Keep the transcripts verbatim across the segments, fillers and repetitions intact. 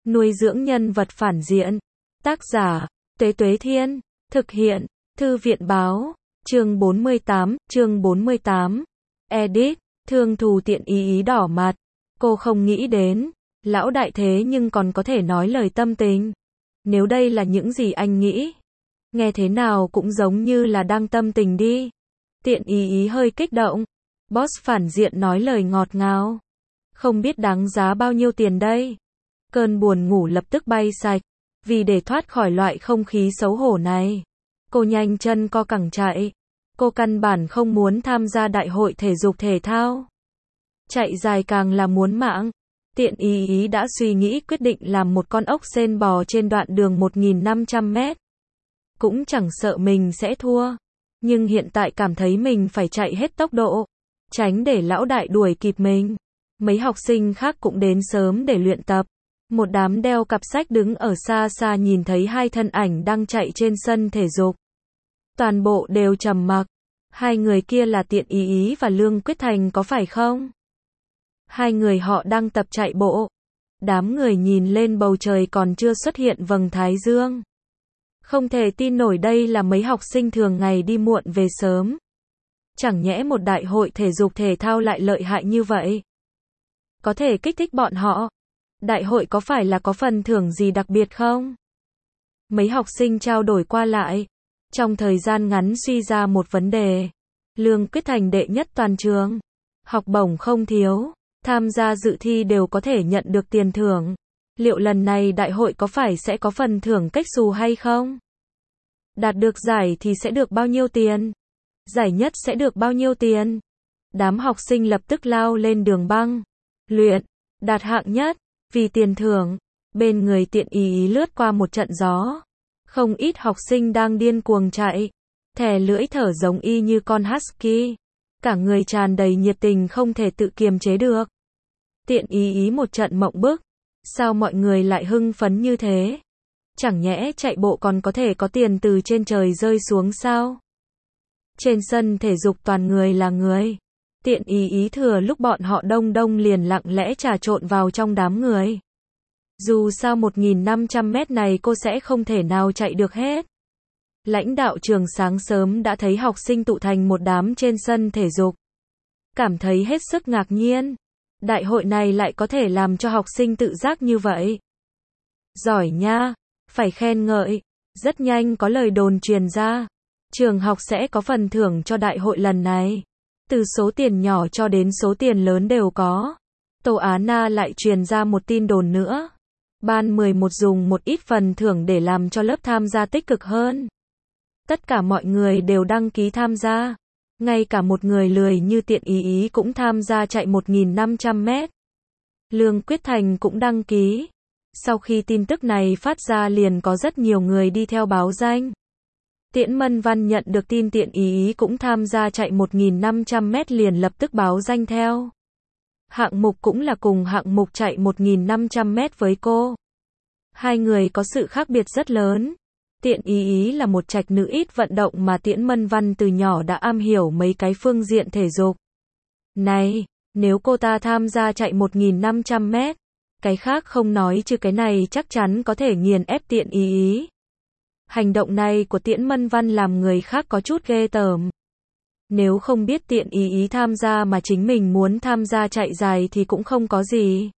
Nuôi dưỡng nhân vật phản diện. Tác giả, Tuế Tuế Thiên. Thực hiện, Thư viện Báo. Chương bốn mươi tám, chương bốn mươi tám. Edit, Thương Thù Tiện Ý Ý đỏ mặt. Cô không nghĩ đến, lão đại thế nhưng còn có thể nói lời tâm tình. Nếu đây là những gì anh nghĩ, nghe thế nào cũng giống như là đang tâm tình đi. Tiện Ý Ý hơi kích động. Boss phản diện nói lời ngọt ngào. Không biết đáng giá bao nhiêu tiền đây. Cơn buồn ngủ lập tức bay sạch. Vì để thoát khỏi loại không khí xấu hổ này, cô nhanh chân co cẳng chạy. Cô căn bản không muốn tham gia đại hội thể dục thể thao. Chạy dài càng là muốn mạng. Tiện Ý Ý đã suy nghĩ quyết định làm một con ốc sên bò trên đoạn đường một nghìn năm trăm mét. Cũng chẳng sợ mình sẽ thua. Nhưng hiện tại cảm thấy mình phải chạy hết tốc độ, tránh để lão đại đuổi kịp mình. Mấy học sinh khác cũng đến sớm để luyện tập. Một đám đeo cặp sách đứng ở xa xa nhìn thấy hai thân ảnh đang chạy trên sân thể dục. Toàn bộ đều trầm mặc. Hai người kia là Tiện Ý Ý và Lương Quyết Thành có phải không? Hai người họ đang tập chạy bộ. Đám người nhìn lên bầu trời còn chưa xuất hiện vầng thái dương. Không thể tin nổi đây là mấy học sinh thường ngày đi muộn về sớm. Chẳng nhẽ một đại hội thể dục thể thao lại lợi hại như vậy? Có thể kích thích bọn họ. Đại hội có phải là có phần thưởng gì đặc biệt không? Mấy học sinh trao đổi qua lại. Trong thời gian ngắn suy ra một vấn đề. Lương Quyết Thành đệ nhất toàn trường. Học bổng không thiếu. Tham gia dự thi đều có thể nhận được tiền thưởng. Liệu lần này đại hội có phải sẽ có phần thưởng cách xù hay không? Đạt được giải thì sẽ được bao nhiêu tiền? Giải nhất sẽ được bao nhiêu tiền? Đám học sinh lập tức lao lên đường băng. Luyện. Đạt hạng nhất. Vì tiền thưởng. Bên người Tiện Ý Ý lướt qua một trận gió. Không ít học sinh đang điên cuồng chạy. Thè lưỡi thở giống y như con husky. Cả người tràn đầy nhiệt tình không thể tự kiềm chế được. Tiện Ý Ý một trận mộng bức. Sao mọi người lại hưng phấn như thế? Chẳng nhẽ chạy bộ còn có thể có tiền từ trên trời rơi xuống sao? Trên sân thể dục toàn người là người. Tiện Ý Ý thừa lúc bọn họ đông đông liền lặng lẽ trà trộn vào trong đám người. Dù sao một nghìn năm trăm mét này cô sẽ không thể nào chạy được hết. Lãnh đạo trường sáng sớm đã thấy học sinh tụ thành một đám trên sân thể dục. Cảm thấy hết sức ngạc nhiên. Đại hội này lại có thể làm cho học sinh tự giác như vậy. Giỏi nha, phải khen ngợi. Rất nhanh có lời đồn truyền ra. Trường học sẽ có phần thưởng cho đại hội lần này. Từ số tiền nhỏ cho đến số tiền lớn đều có. Tô Á Na lại truyền ra một tin đồn nữa. Ban mười một dùng một ít phần thưởng để làm cho lớp tham gia tích cực hơn. Tất cả mọi người đều đăng ký tham gia. Ngay cả một người lười như Tiện Ý Ý cũng tham gia chạy một nghìn năm trăm mét. Lương Quyết Thành cũng đăng ký. Sau khi tin tức này phát ra liền có rất nhiều người đi theo báo danh. Tiễn Mân Văn nhận được tin Tiện Ý Ý cũng tham gia chạy một nghìn năm trăm mét liền lập tức báo danh theo. Hạng mục cũng là cùng hạng mục chạy một nghìn năm trăm mét với cô. Hai người có sự khác biệt rất lớn. Tiện Ý Ý là một trạch nữ ít vận động mà Tiễn Mân Văn từ nhỏ đã am hiểu mấy cái phương diện thể dục. Này, nếu cô ta tham gia chạy một nghìn năm trăm mét, cái khác không nói chứ cái này chắc chắn có thể nghiền ép Tiện Ý Ý. Hành động này của Tiễn Mân Văn làm người khác có chút ghê tởm. Nếu không biết Tiện Ý Ý tham gia mà chính mình muốn tham gia chạy dài thì cũng không có gì.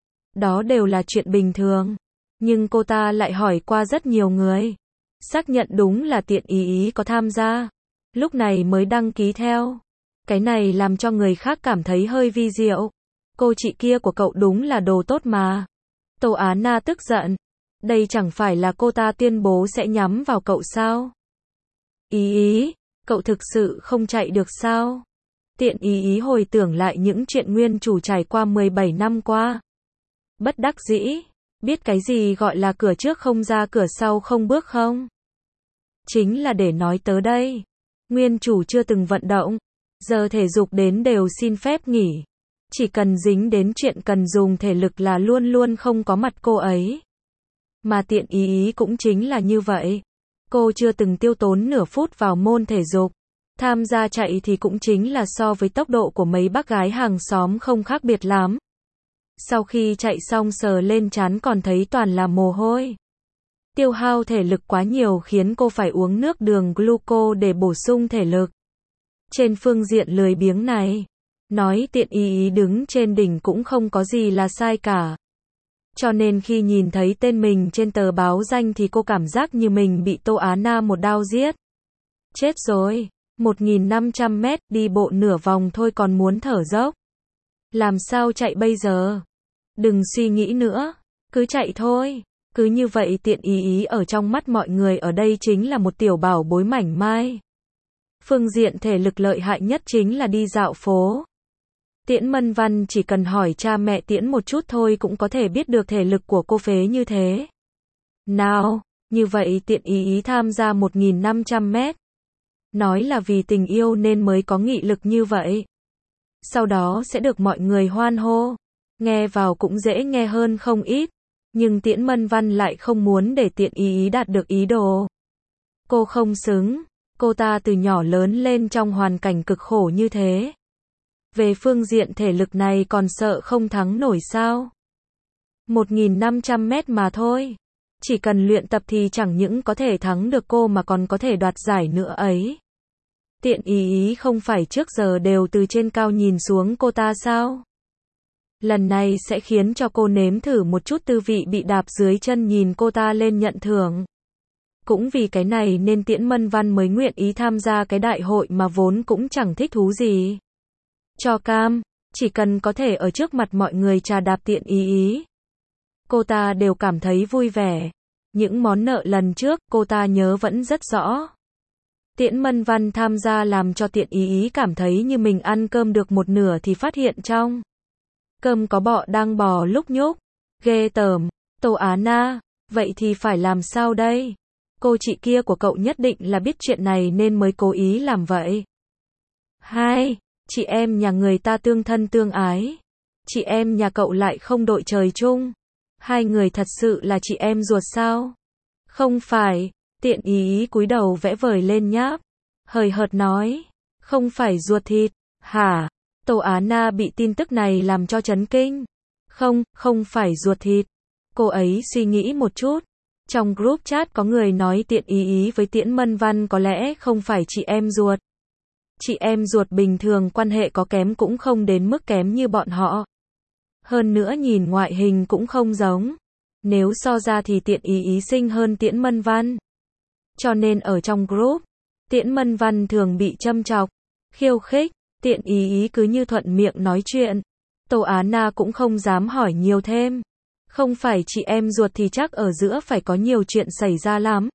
Đó đều là chuyện bình thường. Nhưng cô ta lại hỏi qua rất nhiều người. Xác nhận đúng là Tiện Ý Ý có tham gia. Lúc này mới đăng ký theo. Cái này làm cho người khác cảm thấy hơi vi diệu. Cô chị kia của cậu đúng là đồ tốt mà. Tô Á Na tức giận. Đây chẳng phải là cô ta tuyên bố sẽ nhắm vào cậu sao? Ý Ý, cậu thực sự không chạy được sao? Tiện Ý Ý hồi tưởng lại những chuyện nguyên chủ trải qua mười bảy năm qua. Bất đắc dĩ, biết cái gì gọi là cửa trước không ra cửa sau không bước không? Chính là để nói tớ đây. Nguyên chủ chưa từng vận động, giờ thể dục đến đều xin phép nghỉ. Chỉ cần dính đến chuyện cần dùng thể lực là luôn luôn không có mặt cô ấy. Mà Tiện Ý Ý cũng chính là như vậy. Cô chưa từng tiêu tốn nửa phút vào môn thể dục. Tham gia chạy thì cũng chính là so với tốc độ của mấy bác gái hàng xóm không khác biệt lắm. Sau khi chạy xong sờ lên trán còn thấy toàn là mồ hôi. Tiêu hao thể lực quá nhiều khiến cô phải uống nước đường gluco để bổ sung thể lực. Trên phương diện lười biếng này, nói tiện ý ý đứng trên đỉnh cũng không có gì là sai cả. Cho nên khi nhìn thấy tên mình trên tờ báo danh thì cô cảm giác như mình bị Tô Á Na một đao giết. Chết rồi, một nghìn năm trăm mét đi bộ nửa vòng thôi còn muốn thở dốc. Làm sao chạy bây giờ? Đừng suy nghĩ nữa, cứ chạy thôi. Cứ như vậy tiện ý ý ở trong mắt mọi người ở đây chính là một tiểu bảo bối mảnh mai. Phương diện thể lực lợi hại nhất chính là đi dạo phố. Tiễn Mân Văn chỉ cần hỏi cha mẹ Tiễn một chút thôi cũng có thể biết được thể lực của cô phế như thế. Nào, như vậy tiện ý ý tham gia một nghìn năm trăm mét. Nói là vì tình yêu nên mới có nghị lực như vậy. Sau đó sẽ được mọi người hoan hô. Nghe vào cũng dễ nghe hơn không ít. Nhưng Tiễn Mân Văn lại không muốn để tiện ý ý đạt được ý đồ. Cô không xứng. Cô ta từ nhỏ lớn lên trong hoàn cảnh cực khổ như thế. Về phương diện thể lực này còn sợ không thắng nổi sao? một nghìn năm trăm mét mà thôi. Chỉ cần luyện tập thì chẳng những có thể thắng được cô mà còn có thể đoạt giải nữa ấy. Tiện ý ý không phải trước giờ đều từ trên cao nhìn xuống cô ta sao? Lần này sẽ khiến cho cô nếm thử một chút tư vị bị đạp dưới chân nhìn cô ta lên nhận thưởng. Cũng vì cái này nên Tiễn Mân Văn mới nguyện ý tham gia cái đại hội mà vốn cũng chẳng thích thú gì. Cho cam, chỉ cần có thể ở trước mặt mọi người trà đạp tiện ý ý. Cô ta đều cảm thấy vui vẻ. Những món nợ lần trước cô ta nhớ vẫn rất rõ. Tiễn Mân Văn tham gia làm cho tiện ý ý cảm thấy như mình ăn cơm được một nửa thì phát hiện trong cơm có bọ đang bò lúc nhúc. Ghê tởm, Tô Á Na, vậy thì phải làm sao đây? Cô chị kia của cậu nhất định là biết chuyện này nên mới cố ý làm vậy. Hai, chị em nhà người ta tương thân tương ái. Chị em nhà cậu lại không đội trời chung. Hai người thật sự là chị em ruột sao? Không phải, tiện ý ý cúi đầu vẽ vời lên nháp. Hời hợt nói, không phải ruột thịt, hả? Tô Á Na bị tin tức này làm cho chấn kinh. Không, không phải ruột thịt. Cô ấy suy nghĩ một chút. Trong group chat có người nói tiện ý ý với Tiễn Mân Văn có lẽ không phải chị em ruột. Chị em ruột bình thường quan hệ có kém cũng không đến mức kém như bọn họ. Hơn nữa nhìn ngoại hình cũng không giống. Nếu so ra thì tiện ý ý xinh hơn Tiễn Mân Văn. Cho nên ở trong group, Tiễn Mân Văn thường bị châm chọc, khiêu khích, tiện ý ý cứ như thuận miệng nói chuyện. Tô Á Na cũng không dám hỏi nhiều thêm. Không phải chị em ruột thì chắc ở giữa phải có nhiều chuyện xảy ra lắm.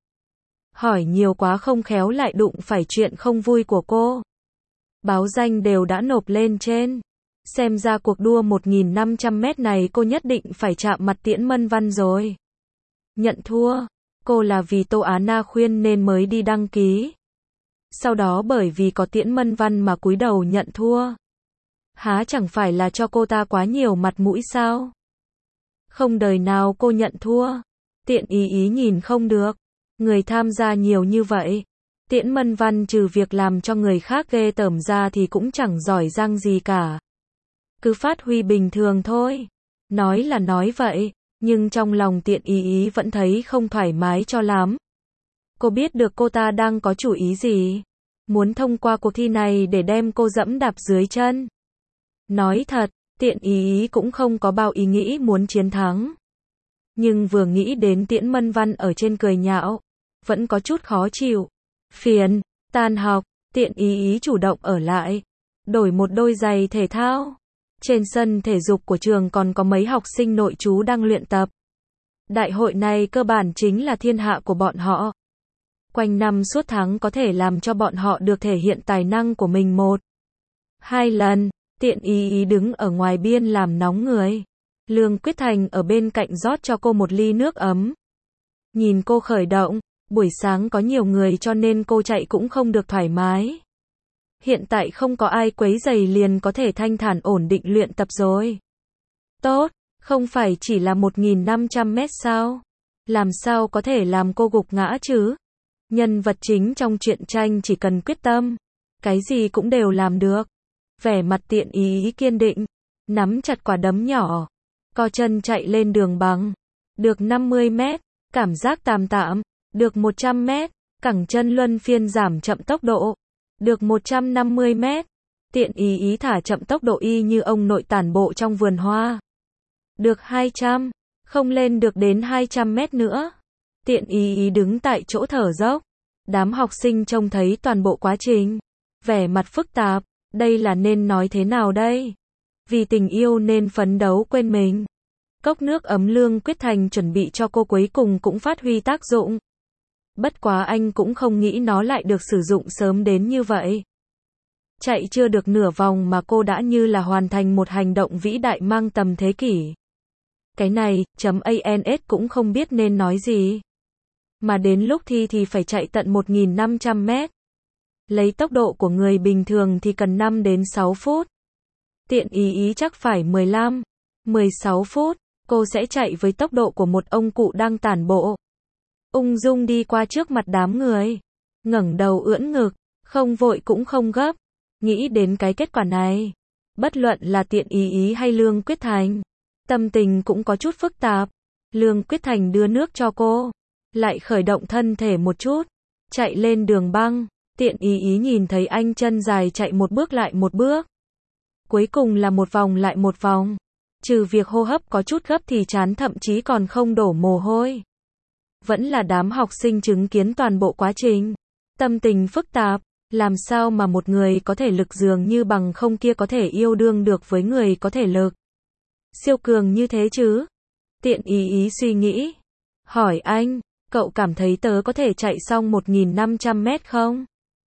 Hỏi nhiều quá không khéo lại đụng phải chuyện không vui của cô. Báo danh đều đã nộp lên trên. Xem ra cuộc đua một nghìn năm trăm mét này cô nhất định phải chạm mặt Tiễn Mân Văn rồi. Nhận thua. Cô là vì Tô Á Na khuyên nên mới đi đăng ký. Sau đó bởi vì có Tiễn Mân Văn mà cúi đầu nhận thua. Há chẳng phải là cho cô ta quá nhiều mặt mũi sao? Không đời nào cô nhận thua. Tiện ý ý nhìn không được. Người tham gia nhiều như vậy. Tiễn Mân Văn trừ việc làm cho người khác ghê tởm ra thì cũng chẳng giỏi giang gì cả. Cứ phát huy bình thường thôi. Nói là nói vậy, nhưng trong lòng tiện ý ý vẫn thấy không thoải mái cho lắm. Cô biết được cô ta đang có chủ ý gì. Muốn thông qua cuộc thi này để đem cô dẫm đạp dưới chân. Nói thật, tiện ý ý cũng không có bao ý nghĩ muốn chiến thắng. Nhưng vừa nghĩ đến Tiễn Mân Văn ở trên cười nhạo, vẫn có chút khó chịu. Phiền, tan học, tiện ý ý chủ động ở lại. Đổi một đôi giày thể thao. Trên sân thể dục của trường còn có mấy học sinh nội trú đang luyện tập. Đại hội này cơ bản chính là thiên hạ của bọn họ. Quanh năm suốt tháng có thể làm cho bọn họ được thể hiện tài năng của mình một, hai lần. Tiện ý ý đứng ở ngoài biên làm nóng người. Lương Quyết Thành ở bên cạnh rót cho cô một ly nước ấm. Nhìn cô khởi động, buổi sáng có nhiều người cho nên cô chạy cũng không được thoải mái. Hiện tại không có ai quấy rầy liền có thể thanh thản ổn định luyện tập rồi. Tốt, không phải chỉ là một nghìn năm trăm mét sao? Làm sao có thể làm cô gục ngã chứ? Nhân vật chính trong truyện tranh chỉ cần quyết tâm, cái gì cũng đều làm được. Vẻ mặt tiện ý kiên định, nắm chặt quả đấm nhỏ, Co chân chạy lên đường băng. Được năm mươi mét. Cảm giác tạm tạm. Được một trăm mét. Cẳng chân luân phiên giảm chậm tốc độ. Được một trăm năm mươi mét. Tiện ý ý thả chậm tốc độ y như ông nội tản bộ trong vườn hoa. Được hai trăm. Không lên được đến hai trăm mét nữa. Tiện ý ý đứng tại chỗ thở dốc. Đám học sinh trông thấy toàn bộ quá trình. Vẻ mặt phức tạp. Đây là nên nói thế nào đây? Vì tình yêu nên phấn đấu quên mình. Cốc nước ấm Lương Quyết Thành chuẩn bị cho cô cuối cùng cũng phát huy tác dụng. Bất quá anh cũng không nghĩ nó lại được sử dụng sớm đến như vậy. Chạy chưa được nửa vòng mà cô đã như là hoàn thành một hành động vĩ đại mang tầm thế kỷ. Cái này, chấm ans cũng không biết nên nói gì. Mà đến lúc thi thì phải chạy tận một nghìn năm trăm mét. Lấy tốc độ của người bình thường thì cần năm đến sáu phút. Tiện ý ý chắc phải mười lăm, mười sáu phút. Cô sẽ chạy với tốc độ của một ông cụ đang tản bộ. Ung dung đi qua trước mặt đám người. Ngẩng đầu ưỡn ngực. Không vội cũng không gấp. Nghĩ đến cái kết quả này. Bất luận là Tiện ý ý hay Lương Quyết Thành. Tâm tình cũng có chút phức tạp. Lương Quyết Thành đưa nước cho cô. Lại khởi động thân thể một chút. Chạy lên đường băng. Tiện ý ý nhìn thấy anh chân dài chạy một bước lại một bước. Cuối cùng là một vòng lại một vòng. Trừ việc hô hấp có chút gấp thì trán thậm chí còn không đổ mồ hôi. Vẫn là đám học sinh chứng kiến toàn bộ quá trình. Tâm tình phức tạp. Làm sao mà một người có thể lực dường như bằng không kia có thể yêu đương được với người có thể lực siêu cường như thế chứ? Tiện ý ý suy nghĩ. Hỏi anh, cậu cảm thấy tớ có thể chạy xong một nghìn năm trăm mét không?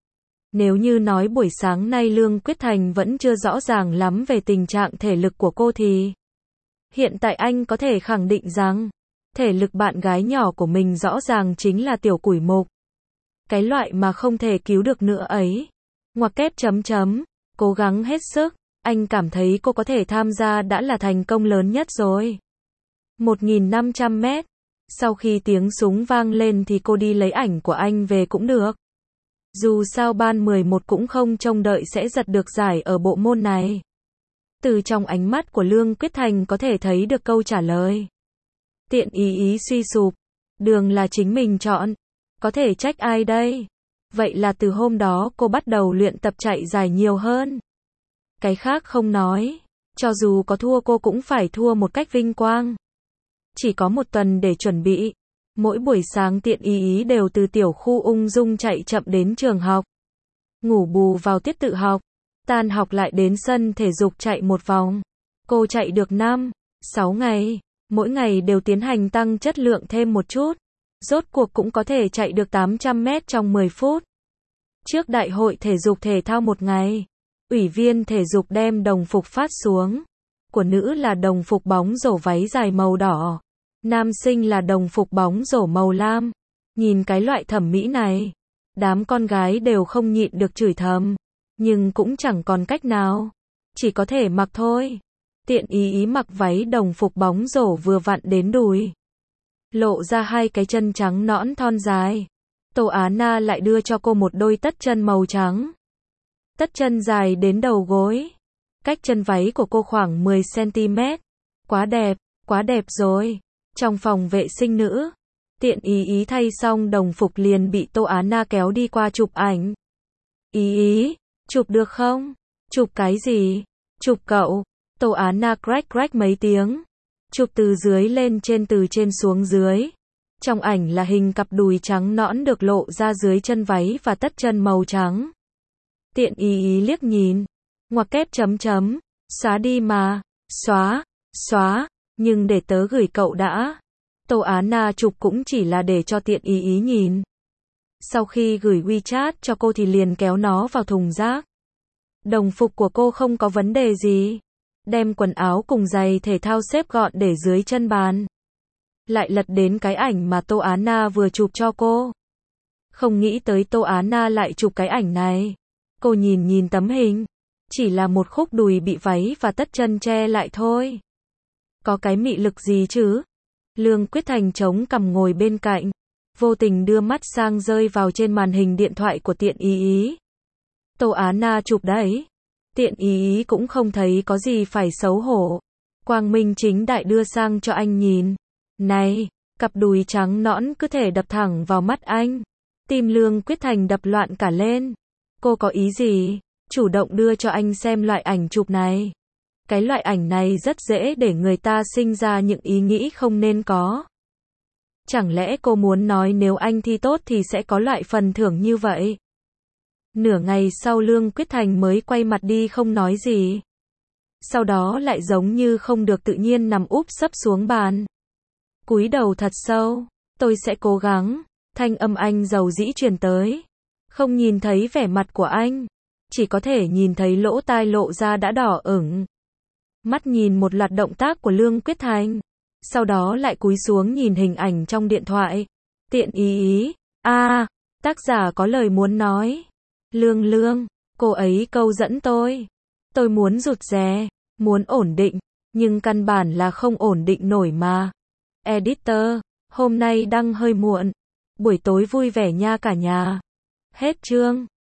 Nếu như nói buổi sáng nay Lương Quyết Thành vẫn chưa rõ ràng lắm về tình trạng thể lực của cô thì hiện tại anh có thể khẳng định rằng thể lực bạn gái nhỏ của mình rõ ràng chính là tiểu củi mục. Cái loại mà không thể cứu được nữa ấy. Ngoặc kép chấm chấm, cố gắng hết sức, anh cảm thấy cô có thể tham gia đã là thành công lớn nhất rồi. một nghìn năm trăm mét. Sau khi tiếng súng vang lên thì cô đi lấy ảnh của anh về cũng được. Dù sao ban mười một cũng không trông đợi sẽ giật được giải ở bộ môn này. Từ trong ánh mắt của Lương Quyết Thành có thể thấy được câu trả lời. Tiện ý ý suy sụp. Đường là chính mình chọn. Có thể trách ai đây? Vậy là từ hôm đó cô bắt đầu luyện tập chạy dài nhiều hơn. Cái khác không nói. Cho dù có thua cô cũng phải thua một cách vinh quang. Chỉ có một tuần để chuẩn bị. Mỗi buổi sáng Tiện ý ý đều từ tiểu khu ung dung chạy chậm đến trường học. Ngủ bù vào tiết tự học. Tan học lại đến sân thể dục chạy một vòng. Cô chạy được năm, sáu ngày. Mỗi ngày đều tiến hành tăng chất lượng thêm một chút. Rốt cuộc cũng có thể chạy được tám trăm mét trong mười phút. Trước đại hội thể dục thể thao một ngày, ủy viên thể dục đem đồng phục phát xuống. Của nữ là đồng phục bóng rổ váy dài màu đỏ. Nam sinh là đồng phục bóng rổ màu lam. Nhìn cái loại thẩm mỹ này, đám con gái đều không nhịn được chửi thầm. Nhưng cũng chẳng còn cách nào. Chỉ có thể mặc thôi. Tiện ý ý mặc váy đồng phục bóng rổ vừa vặn đến đùi. Lộ ra hai cái chân trắng nõn thon dài. Tô Á Na lại đưa cho cô một đôi tất chân màu trắng. Tất chân dài đến đầu gối. Cách chân váy của cô khoảng mười xăng ti mét. Quá đẹp, quá đẹp rồi. Trong phòng vệ sinh nữ, Tiện ý ý thay xong đồng phục liền bị Tô Á Na kéo đi qua chụp ảnh. Ý ý, chụp được không? Chụp cái gì? Chụp cậu. Tô Á Na crack crack mấy tiếng. Chụp từ dưới lên trên từ trên xuống dưới. Trong ảnh là hình cặp đùi trắng nõn được lộ ra dưới chân váy và tất chân màu trắng. Tiện ý ý liếc nhìn. Ngoặc kép chấm chấm. Xóa đi mà. Xóa. Xóa. Nhưng để tớ gửi cậu đã. Tô Á Na chụp cũng chỉ là để cho Tiện ý ý nhìn. Sau khi gửi WeChat cho cô thì liền kéo nó vào thùng rác. Đồng phục của cô không có vấn đề gì. Đem quần áo cùng giày thể thao xếp gọn để dưới chân bàn. Lại lật đến cái ảnh mà Tô Á Na vừa chụp cho cô. Không nghĩ tới Tô Á Na lại chụp cái ảnh này. Cô nhìn nhìn tấm hình. Chỉ là một khúc đùi bị váy và tất chân che lại thôi. Có cái mị lực gì chứ? Lương Quyết Thành chống cằm ngồi bên cạnh. Vô tình đưa mắt sang rơi vào trên màn hình điện thoại của Tiện ý ý. Tô Á Na chụp đấy. Tiện ý ý cũng không thấy có gì phải xấu hổ. quang minh chính đại đưa sang cho anh nhìn. Này, cặp đùi trắng nõn cứ thể đập thẳng vào mắt anh. Tim Lương Quyết Thành đập loạn cả lên. Cô có ý gì? Chủ động đưa cho anh xem loại ảnh chụp này. Cái loại ảnh này rất dễ để người ta sinh ra những ý nghĩ không nên có. Chẳng lẽ cô muốn nói nếu anh thi tốt thì sẽ có loại phần thưởng như vậy? Nửa ngày sau Lương Quyết Thành mới quay mặt đi không nói gì. Sau đó lại giống như không được tự nhiên nằm úp sấp xuống bàn. Cúi đầu thật sâu. Tôi sẽ cố gắng. Thanh âm anh dầu dĩ truyền tới. Không nhìn thấy vẻ mặt của anh. Chỉ có thể nhìn thấy lỗ tai lộ ra đã đỏ ửng. Mắt nhìn một loạt động tác của Lương Quyết Thành. Sau đó lại cúi xuống nhìn hình ảnh trong điện thoại. Tiện ý ý. a à, tác giả có lời muốn nói. Lương Lương, cô ấy câu dẫn tôi. Tôi muốn rụt rè, muốn ổn định, nhưng căn bản là không ổn định nổi mà. Editor, hôm nay đăng hơi muộn. Buổi tối vui vẻ nha cả nhà. Hết chương.